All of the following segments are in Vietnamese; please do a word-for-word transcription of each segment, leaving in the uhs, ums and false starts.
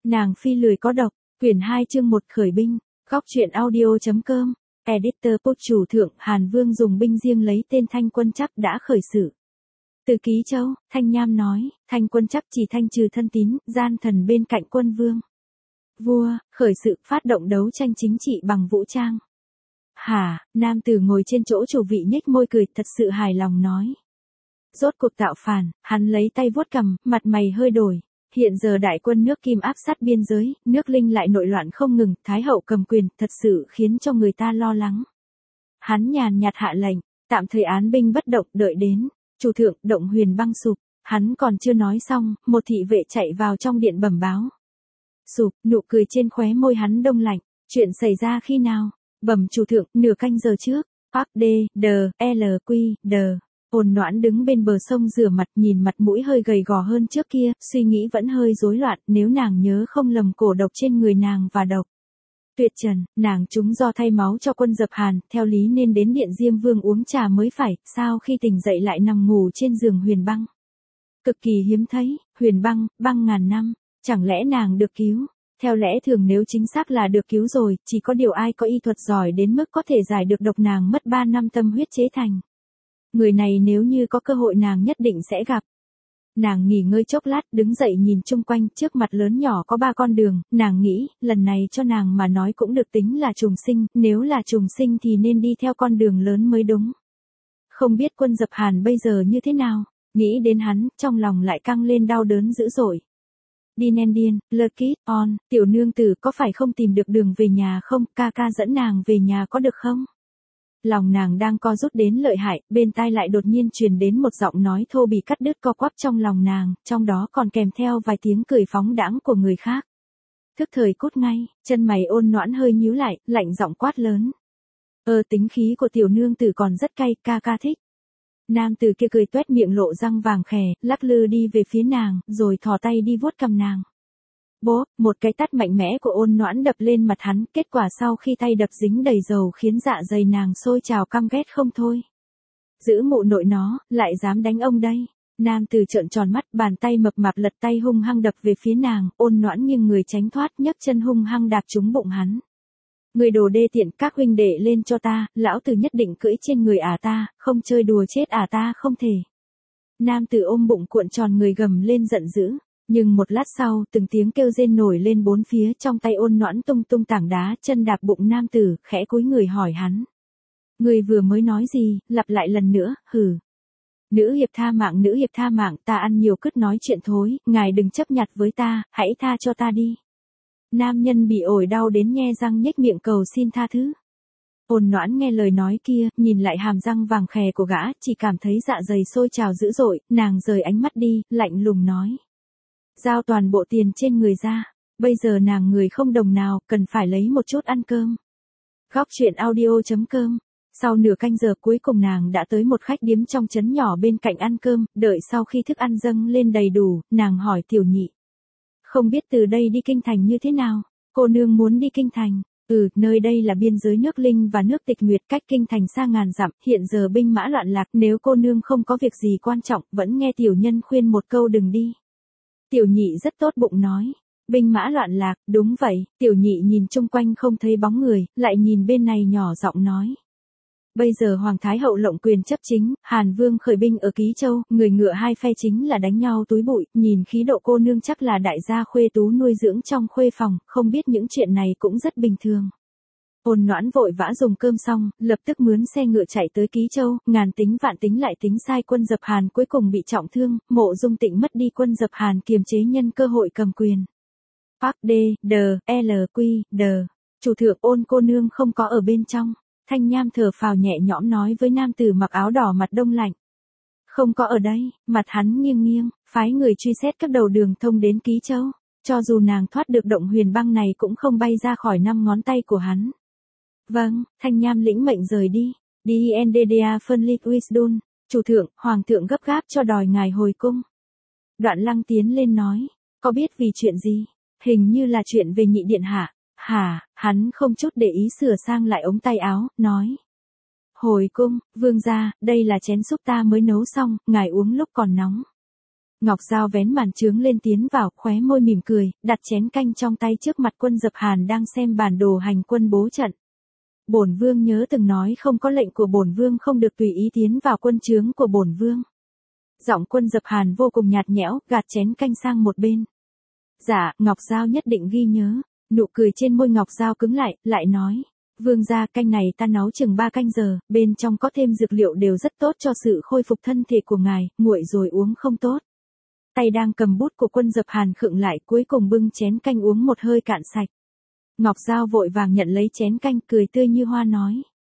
Nàng phi lười có độc, quyển hai chương một khởi binh, góc truyện audio.com, editor post chủ thượng Hàn Vương dùng binh riêng lấy tên Thanh Quân Chấp đã khởi sự. Từ Ký Châu, Thanh Nham nói, Thanh Quân Chấp chỉ thanh trừ thân tín, gian thần bên cạnh quân vương. Vua, khởi sự phát động đấu tranh chính trị bằng vũ trang. Hả, nam tử ngồi trên chỗ chủ vị nhếch môi cười thật sự hài lòng nói. Rốt cuộc tạo phản, hắn lấy tay vuốt cằm, mặt mày hơi đổi. Hiện giờ đại quân nước Kim áp sát biên giới, nước Linh lại nội loạn không ngừng, Thái hậu cầm quyền, thật sự khiến cho người ta lo lắng. Hắn nhàn nhạt hạ lệnh, tạm thời án binh bất động đợi đến, chủ thượng động huyền băng sụp, hắn còn chưa nói xong, một thị vệ chạy vào trong điện bẩm báo. Sụp, nụ cười trên khóe môi hắn đông lạnh, chuyện xảy ra khi nào? Bẩm chủ thượng, nửa canh giờ trước, Park D, D, L, Q, D. Ôn Noãn đứng bên bờ sông rửa mặt, nhìn mặt mũi hơi gầy gò hơn trước kia, suy nghĩ vẫn hơi rối loạn, nếu nàng nhớ không lầm cổ độc trên người nàng và độc. Tuyệt trần, nàng chúng do thay máu cho quân Dập Hàn, theo lý nên đến điện Diêm Vương uống trà mới phải, sao khi tỉnh dậy lại nằm ngủ trên giường Huyền Băng. Cực kỳ hiếm thấy, Huyền Băng, băng ngàn năm, chẳng lẽ nàng được cứu? Theo lẽ thường nếu chính xác là được cứu rồi, chỉ có điều ai có y thuật giỏi đến mức có thể giải được độc nàng mất ba năm tâm huyết chế thành. Người này nếu như có cơ hội nàng nhất định sẽ gặp. Nàng nghỉ ngơi chốc lát, đứng dậy nhìn chung quanh, trước mặt lớn nhỏ có ba con đường, nàng nghĩ, lần này cho nàng mà nói cũng được tính là trùng sinh, nếu là trùng sinh thì nên đi theo con đường lớn mới đúng. Không biết quân Dập Hàn bây giờ như thế nào, nghĩ đến hắn, trong lòng lại căng lên đau đớn dữ dội. Dinendian, Lucky, On, tiểu nương tử có phải không tìm được đường về nhà không, ca ca dẫn nàng về nhà có được không? Lòng nàng đang co rút đến lợi hại, bên tai lại đột nhiên truyền đến một giọng nói thô bỉ cắt đứt co quắp trong lòng nàng, trong đó còn kèm theo vài tiếng cười phóng đãng của người khác. Thức thời cút ngay, chân mày Ôn Noãn hơi nhíu lại, lạnh giọng quát lớn. Ơ tính khí của tiểu nương tử còn rất cay, ca ca thích. Nam tử kia cười toét miệng lộ răng vàng khè, lắc lư đi về phía nàng, rồi thò tay đi vuốt cằm nàng. Bố, một cái tát mạnh mẽ của Ôn Noãn đập lên mặt hắn, kết quả sau khi tay đập dính đầy dầu khiến dạ dày nàng sôi trào căm ghét không thôi. Giữ mụ nội nó, lại dám đánh ông đây. Nam tử trợn tròn mắt, bàn tay mập mạp lật tay hung hăng đập về phía nàng, Ôn Noãn nghiêng người tránh thoát, nhấc chân hung hăng đạp trúng bụng hắn. Người đồ đê tiện, các huynh đệ lên cho ta, lão tử nhất định cưỡi trên người ả ta, không chơi đùa chết ả ta không thể. Nam tử ôm bụng cuộn tròn người gầm lên giận dữ. Nhưng một lát sau, từng tiếng kêu rên nổi lên bốn phía, trong tay Ôn Noãn tung tung tảng đá, chân đạp bụng nam tử, khẽ cúi người hỏi hắn. Người vừa mới nói gì, lặp lại lần nữa, hừ. Nữ hiệp tha mạng, nữ hiệp tha mạng, ta ăn nhiều cứt nói chuyện thối, ngài đừng chấp nhặt với ta, hãy tha cho ta đi. Nam nhân bị ổi đau đến nhe răng nhếch miệng cầu xin tha thứ. Ôn Noãn nghe lời nói kia, nhìn lại hàm răng vàng khè của gã, chỉ cảm thấy dạ dày sôi trào dữ dội, nàng rời ánh mắt đi, lạnh lùng nói. Giao toàn bộ tiền trên người ra, bây giờ nàng người không đồng nào, cần phải lấy một chút ăn cơm. Góc truyện audio.com. Sau nửa canh giờ cuối cùng nàng đã tới một khách điếm trong trấn nhỏ bên cạnh ăn cơm, đợi sau khi thức ăn dâng lên đầy đủ, nàng hỏi tiểu nhị. Không biết từ đây đi kinh thành như thế nào, cô nương muốn đi kinh thành. Ừ, nơi đây là biên giới nước Linh và nước Tịch Nguyệt, cách kinh thành xa ngàn dặm, hiện giờ binh mã loạn lạc, nếu cô nương không có việc gì quan trọng, vẫn nghe tiểu nhân khuyên một câu đừng đi. Tiểu nhị rất tốt bụng nói, binh mã loạn lạc, đúng vậy, tiểu nhị nhìn chung quanh không thấy bóng người, lại nhìn bên này nhỏ giọng nói. Bây giờ Hoàng Thái Hậu lộng quyền chấp chính, Hàn Vương khởi binh ở Ký Châu, người ngựa hai phe chính là đánh nhau túi bụi, nhìn khí độ cô nương chắc là đại gia khuê tú nuôi dưỡng trong khuê phòng, không biết những chuyện này cũng rất bình thường. Ôn Noãn vội vã dùng cơm xong, lập tức mướn xe ngựa chạy tới Ký Châu, ngàn tính vạn tính lại tính sai quân Dập Hàn cuối cùng bị trọng thương, Mộ Dung Tịnh mất đi quân Dập Hàn kiềm chế nhân cơ hội cầm quyền. Park D, D, L, Q, D. Chủ thượng Ôn cô nương không có ở bên trong. Thanh Nham thở phào nhẹ nhõm nói với nam tử mặc áo đỏ mặt đông lạnh. Không có ở đây, mặt hắn nghiêng nghiêng, phái người truy xét các đầu đường thông đến Ký Châu. Cho dù nàng thoát được động huyền băng này cũng không bay ra khỏi năm ngón tay của hắn. Vâng, Thanh Nham lĩnh mệnh rời đi. Đi en đê đê a phân ly Wisdom. Chủ thượng, hoàng thượng gấp gáp cho đòi ngài hồi cung. Đoạn Lăng tiến lên nói. Có biết vì chuyện gì? Hình như là chuyện về nhị điện hạ. Hả, hắn không chút để ý sửa sang lại ống tay áo, nói. Hồi cung, vương gia, đây là chén súp ta mới nấu xong, ngài uống lúc còn nóng. Ngọc Giao vén màn trướng lên tiến vào, khóe môi mỉm cười, đặt chén canh trong tay trước mặt Quân Dập Hàn đang xem bản đồ hành quân bố trận. Bổn vương nhớ từng nói không có lệnh của bổn vương không được tùy ý tiến vào quân trướng của bổn vương. Giọng Quân Dập Hàn vô cùng nhạt nhẽo, gạt chén canh sang một bên. Dạ, Ngọc Giao nhất định ghi nhớ. Nụ cười trên môi Ngọc Giao cứng lại, lại nói. Vương gia, canh này ta nấu chừng ba canh giờ, bên trong có thêm dược liệu đều rất tốt cho sự khôi phục thân thể của ngài, nguội rồi uống không tốt. Tay đang cầm bút của Quân Dập Hàn khựng lại, cuối cùng bưng chén canh uống một hơi cạn sạch. Ngọc Giao vội vàng nhận lấy chén canh, cười tươi như hoa nói.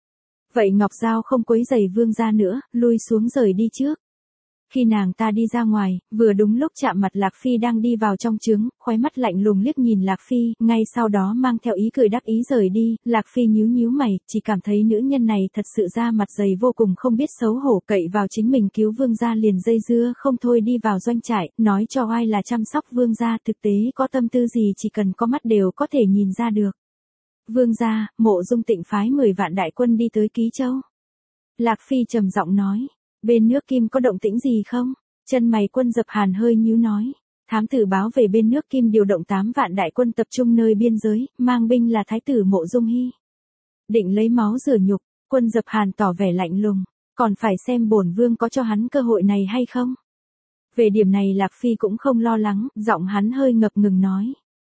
Vậy Ngọc Giao không quấy rầy vương gia nữa, lui xuống rời đi trước. Khi nàng ta đi ra ngoài, vừa đúng lúc chạm mặt Lạc Phi đang đi vào trong trướng, khóe mắt lạnh lùng liếc nhìn Lạc Phi, ngay sau đó mang theo ý cười đắc ý rời đi. Lạc Phi nhíu nhíu mày, chỉ cảm thấy nữ nhân này thật sự ra mặt dày vô cùng không biết xấu hổ, cậy vào chính mình cứu vương gia liền dây dưa không thôi đi vào doanh trại, nói cho ai là chăm sóc vương gia, thực tế có tâm tư gì chỉ cần có mắt đều có thể nhìn ra được. Vương gia, Mộ Dung Tịnh phái mười vạn đại quân đi tới Ký Châu. Lạc Phi trầm giọng nói. Bên nước Kim có động tĩnh gì không? Chân mày Quân Dập Hàn hơi nhíu nói. Thám tử báo về bên nước Kim điều động tám vạn đại quân tập trung nơi biên giới, mang binh là thái tử Mộ Dung Hy. Định lấy máu rửa nhục, Quân Dập Hàn tỏ vẻ lạnh lùng, còn phải xem bổn vương có cho hắn cơ hội này hay không. Về điểm này Lạc Phi cũng không lo lắng, giọng hắn hơi ngập ngừng nói.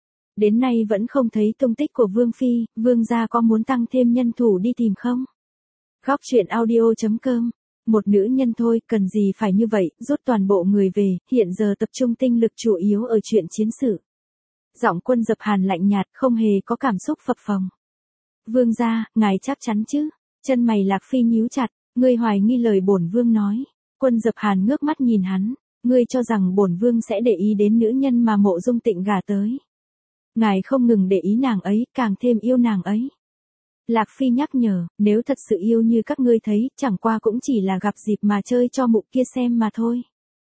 Đến nay vẫn không thấy tung tích của Vương Phi, vương gia có muốn tăng thêm nhân thủ đi tìm không? Góc truyện audio chấm com. Một nữ nhân thôi, cần gì phải như vậy, rút toàn bộ người về, hiện giờ tập trung tinh lực chủ yếu ở chuyện chiến sự. Giọng Quân Dập Hàn lạnh nhạt, không hề có cảm xúc phập phồng. Vương gia, ngài chắc chắn chứ? Chân mày Lạc Phi nhíu chặt, ngươi hoài nghi lời bổn vương nói. Quân Dập Hàn ngước mắt nhìn hắn, ngươi cho rằng bổn vương sẽ để ý đến nữ nhân mà Mộ Dung Tịnh gả tới. Ngài không ngừng để ý nàng ấy, càng thêm yêu nàng ấy. Lạc Phi nhắc nhở, nếu thật sự yêu như các ngươi thấy, chẳng qua cũng chỉ là gặp dịp mà chơi cho mụ kia xem mà thôi.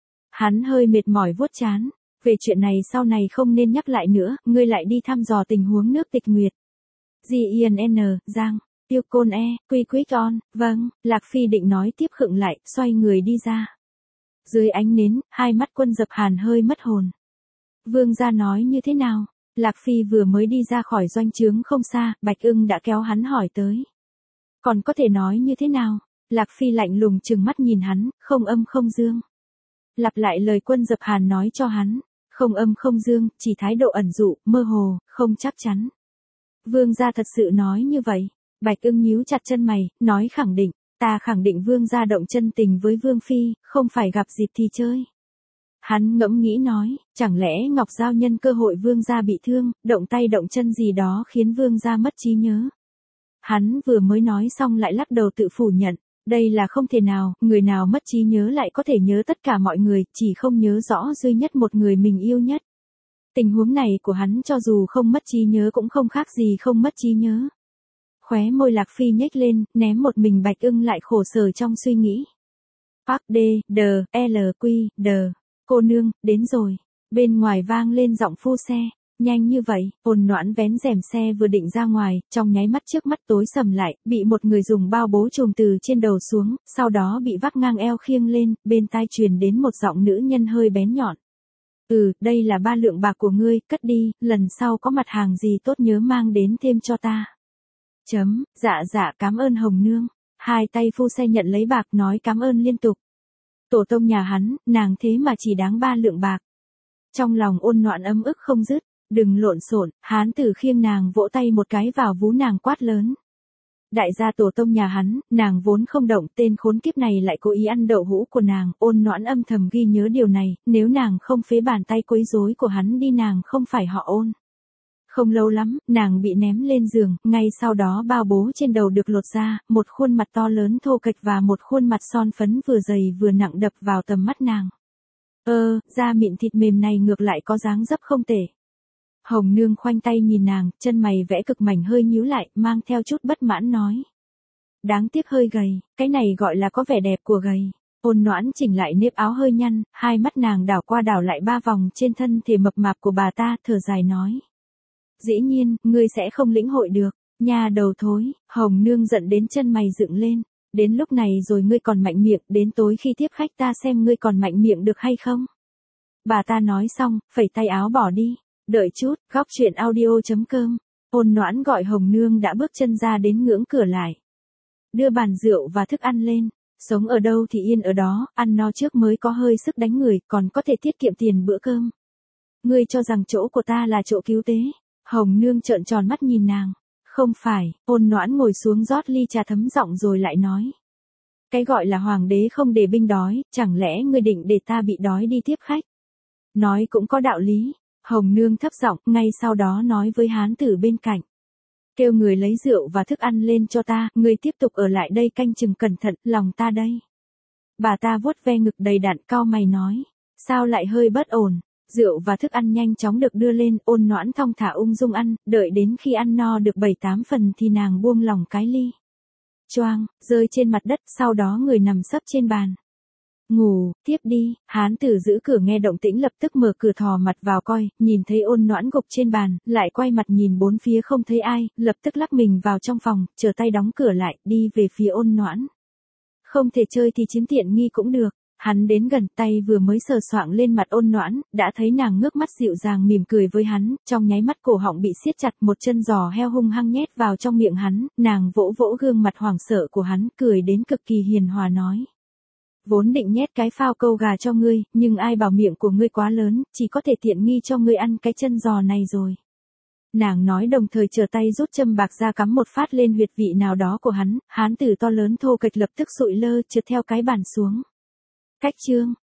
Hắn hơi mệt mỏi vuốt trán, về chuyện này sau này không nên nhắc lại nữa, ngươi lại đi thăm dò tình huống nước Tịch Nguyệt. G I N N, Giang, Tiêu Côn E, Quy Quyết On, vâng, Lạc Phi định nói tiếp khựng lại, xoay người đi ra. Dưới ánh nến, hai mắt Quân Dập Hàn hơi mất hồn. Vương gia nói như thế nào? Lạc Phi vừa mới đi ra khỏi doanh trướng không xa, Bạch Ưng đã kéo hắn hỏi tới. Còn có thể nói như thế nào? Lạc Phi lạnh lùng trừng mắt nhìn hắn, không âm không dương. Lặp lại lời Quân Dập Hàn nói cho hắn, không âm không dương, chỉ thái độ ẩn dụ, mơ hồ, không chắc chắn. Vương gia thật sự nói như vậy. Bạch Ưng nhíu chặt chân mày, nói khẳng định, ta khẳng định vương gia động chân tình với Vương Phi, không phải gặp dịp thì chơi. Hắn ngẫm nghĩ nói, chẳng lẽ Ngọc Giao nhân cơ hội vương gia bị thương, động tay động chân gì đó khiến vương gia mất trí nhớ. Hắn vừa mới nói xong lại lắc đầu tự phủ nhận, đây là không thể nào, người nào mất trí nhớ lại có thể nhớ tất cả mọi người, chỉ không nhớ rõ duy nhất một người mình yêu nhất. Tình huống này của hắn cho dù không mất trí nhớ cũng không khác gì không mất trí nhớ. Khóe môi Lạc Phi nhếch lên, ném một mình Bạch Ưng lại khổ sở trong suy nghĩ. Park D, D, L, Q, D. Cô nương, đến rồi. Bên ngoài vang lên giọng phu xe. Nhanh như vậy, Ôn Noãn vén rèm xe vừa định ra ngoài, trong nháy mắt trước mắt tối sầm lại, bị một người dùng bao bố trùm từ trên đầu xuống, sau đó bị vác ngang eo khiêng lên, bên tai truyền đến một giọng nữ nhân hơi bén nhọn. Ừ, đây là ba lượng bạc của ngươi, cất đi, lần sau có mặt hàng gì tốt nhớ mang đến thêm cho ta. Chấm, dạ dạ cảm ơn Hồng Nương. Hai tay phu xe nhận lấy bạc nói cảm ơn liên tục. Tổ tông nhà hắn, nàng thế mà chỉ đáng ba lượng bạc. Trong lòng Ôn Noãn ấm ức không dứt, đừng lộn xộn, hán tử khiêng nàng vỗ tay một cái vào vú nàng quát lớn. Đại gia tổ tông nhà hắn, nàng vốn không động, tên khốn kiếp này lại cố ý ăn đậu hũ của nàng, Ôn Noãn âm thầm ghi nhớ điều này, nếu nàng không phế bàn tay quấy rối của hắn đi nàng không phải họ Ôn. Không lâu lắm, nàng bị ném lên giường, ngay sau đó bao bố trên đầu được lột ra, một khuôn mặt to lớn thô kệch và một khuôn mặt son phấn vừa dày vừa nặng đập vào tầm mắt nàng. Ơ, da mịn thịt mềm này ngược lại có dáng dấp không tệ. Hồng Nương khoanh tay nhìn nàng, chân mày vẽ cực mảnh hơi nhíu lại, mang theo chút bất mãn nói. Đáng tiếc hơi gầy, cái này gọi là có vẻ đẹp của gầy. Ôn Noãn chỉnh lại nếp áo hơi nhăn, hai mắt nàng đảo qua đảo lại ba vòng trên thân thể mập mạp của bà ta, thở dài nói. Dĩ nhiên, ngươi sẽ không lĩnh hội được, nha đầu thối, Hồng Nương giận đến chân mày dựng lên, đến lúc này rồi ngươi còn mạnh miệng, đến tối khi tiếp khách ta xem ngươi còn mạnh miệng được hay không. Bà ta nói xong, phẩy tay áo bỏ đi. Đợi chút, góc chuyện audio.com. Ôn Noãn gọi Hồng Nương đã bước chân ra đến ngưỡng cửa lại. Đưa bàn rượu và thức ăn lên. Sống ở đâu thì yên ở đó, ăn no trước mới có hơi sức đánh người, còn có thể tiết kiệm tiền bữa cơm. Ngươi cho rằng chỗ của ta là chỗ cứu tế. Hồng Nương trợn tròn mắt nhìn nàng. Không phải, Ôn Noãn ngồi xuống rót ly trà thấm giọng rồi lại nói. Cái gọi là hoàng đế không để binh đói, chẳng lẽ ngươi định để ta bị đói đi tiếp khách? Nói cũng có đạo lý. Hồng Nương thấp giọng, ngay sau đó nói với hán tử bên cạnh. Kêu người lấy rượu và thức ăn lên cho ta, người tiếp tục ở lại đây canh chừng cẩn thận, lòng ta đây. Bà ta vuốt ve ngực đầy đặn cau mày nói. Sao lại hơi bất ổn? Rượu và thức ăn nhanh chóng được đưa lên, Ôn Noãn thong thả ung dung ăn, đợi đến khi ăn no được bảy tám phần thì nàng buông lỏng cái ly. Choang, rơi trên mặt đất, sau đó người nằm sấp trên bàn. Ngủ, tiếp đi. Hán tử giữ cửa nghe động tĩnh lập tức mở cửa thò mặt vào coi, nhìn thấy Ôn Noãn gục trên bàn, lại quay mặt nhìn bốn phía không thấy ai, lập tức lắc mình vào trong phòng, chờ tay đóng cửa lại, đi về phía Ôn Noãn. Không thể chơi thì chiếm tiện nghi cũng được. Hắn đến gần, tay vừa mới sờ soạng lên mặt Ôn Noãn, đã thấy nàng ngước mắt dịu dàng mỉm cười với hắn, trong nháy mắt cổ họng bị siết chặt, một chân giò heo hung hăng nhét vào trong miệng hắn, nàng vỗ vỗ gương mặt hoảng sợ của hắn, cười đến cực kỳ hiền hòa nói. Vốn định nhét cái phao câu gà cho ngươi, nhưng ai bảo miệng của ngươi quá lớn, chỉ có thể tiện nghi cho ngươi ăn cái chân giò này rồi. Nàng nói đồng thời trở tay rút châm bạc ra cắm một phát lên huyệt vị nào đó của hắn, hán tử to lớn thô kệch lập tức sụi lơ trượt theo cái bàn xuống. Cách chương,